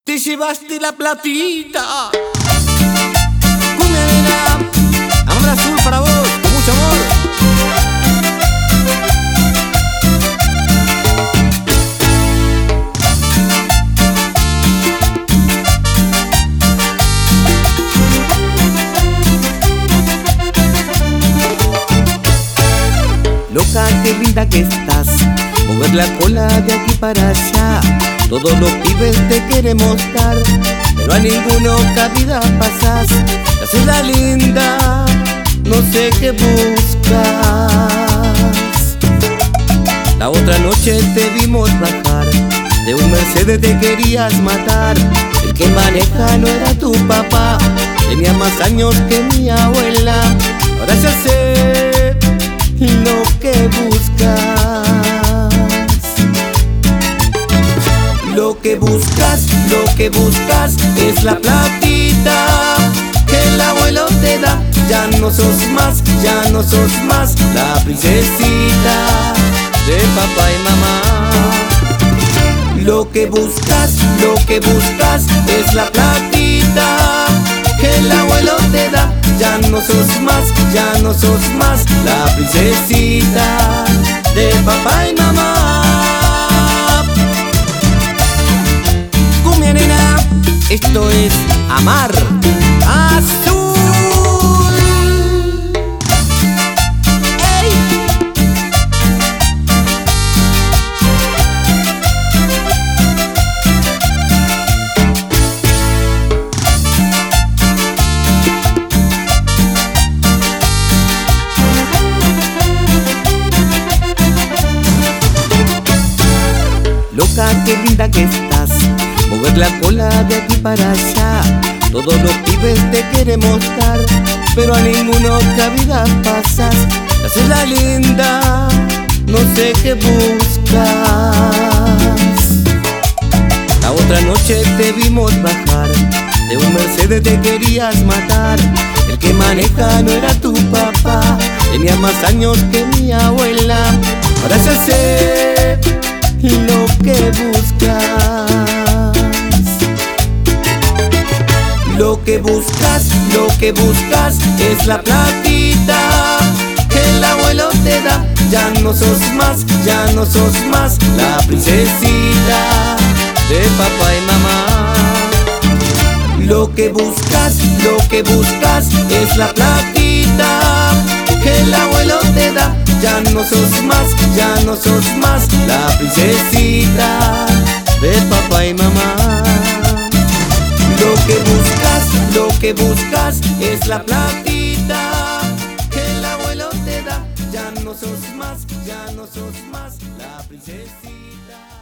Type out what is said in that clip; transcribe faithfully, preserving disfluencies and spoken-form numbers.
Te llevaste la platita. Cumbia nena, hambre azul para vos, con mucho amor. Loca, qué linda que estás, mover la cola de aquí para allá. Todos los pibes te queremos dar, pero a ninguno cabida pasas. Te haces la linda, no sé qué buscas. La otra noche te vimos bajar, de un Mercedes te querías matar. El que maneja no era tu papá, tenía más años que mi abuela. Ahora ya sé lo que buscas. Lo que buscas, lo que buscas es la platita que el abuelo te da. Ya no sos más, ya no sos más la princesita de papá y mamá. Lo que buscas, lo que buscas es la platita que el abuelo te da. Ya no sos más, ya no sos más la princesita de papá y mamá. Cumbia nena, esto es Amar Azul. ¡Ey! Loca, qué linda que estás, mover la cola de aquí para allá. Todos los pibes te queremos dar, pero a ninguno cabida pasas. Te haces la linda, no sé qué buscas. La otra noche te vimos bajar, de un Mercedes te querías matar. El que maneja no era tu papá, tenía más años que mi abuela. Ahora ya sé lo que buscas. Lo que buscas, lo que buscas es la platita que el abuelo te da. Ya no sos más, ya no sos más la princesita de papá y mamá. Lo que buscas, lo que buscas es la platita que el abuelo te da. Ya no sos más, ya no sos más la princesita de papá y mamá. Lo que buscas, lo que buscas es la platita que el abuelo te da. Ya no sos más, ya no sos más la princesita.